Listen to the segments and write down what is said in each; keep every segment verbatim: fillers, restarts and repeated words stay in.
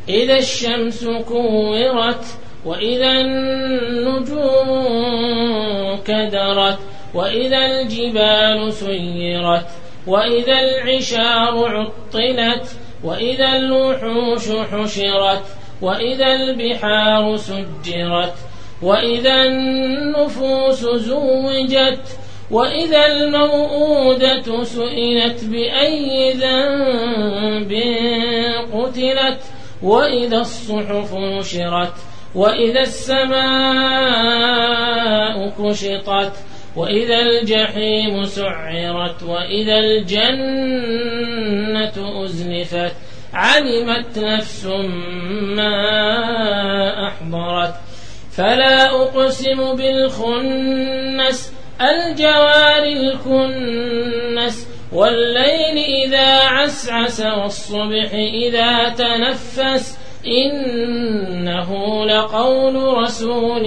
إذا الشمس كورت وإذا النجوم كدرت وإذا الجبال سيرت وإذا العشار عطلت وإذا الوحوش حشرت وإذا البحار سجرت وإذا النفوس زوجت وإذا الموءودة سئلت بأي ذنب قتلت وإذا الصحف نشرت وإذا السماء كشطت وإذا الجحيم سعرت وإذا الجنة أزلفت علمت نفس ما أحضرت فلا أقسم بالخنس الجوار الكنس والليل إذا عسعس والصبح إذا تنفس إنه لقول رسول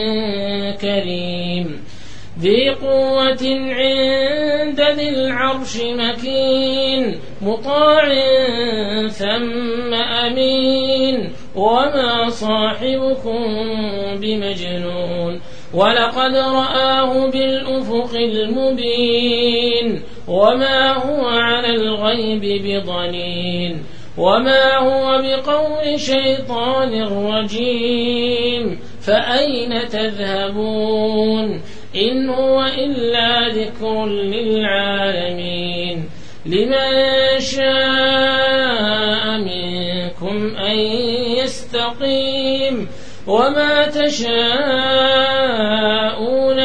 كريم ذي قوة عند ذي العرش مكين مطاع ثم أمين وما صاحبكم بمجنون ولقد رآه بالأفق المبين وما هو على الغيب بضنين وما هو بقول شيطان رجيم فأين تذهبون إن هو إلا ذكر للعالمين لمن شاء منكم أن يستقيم وما تشاءون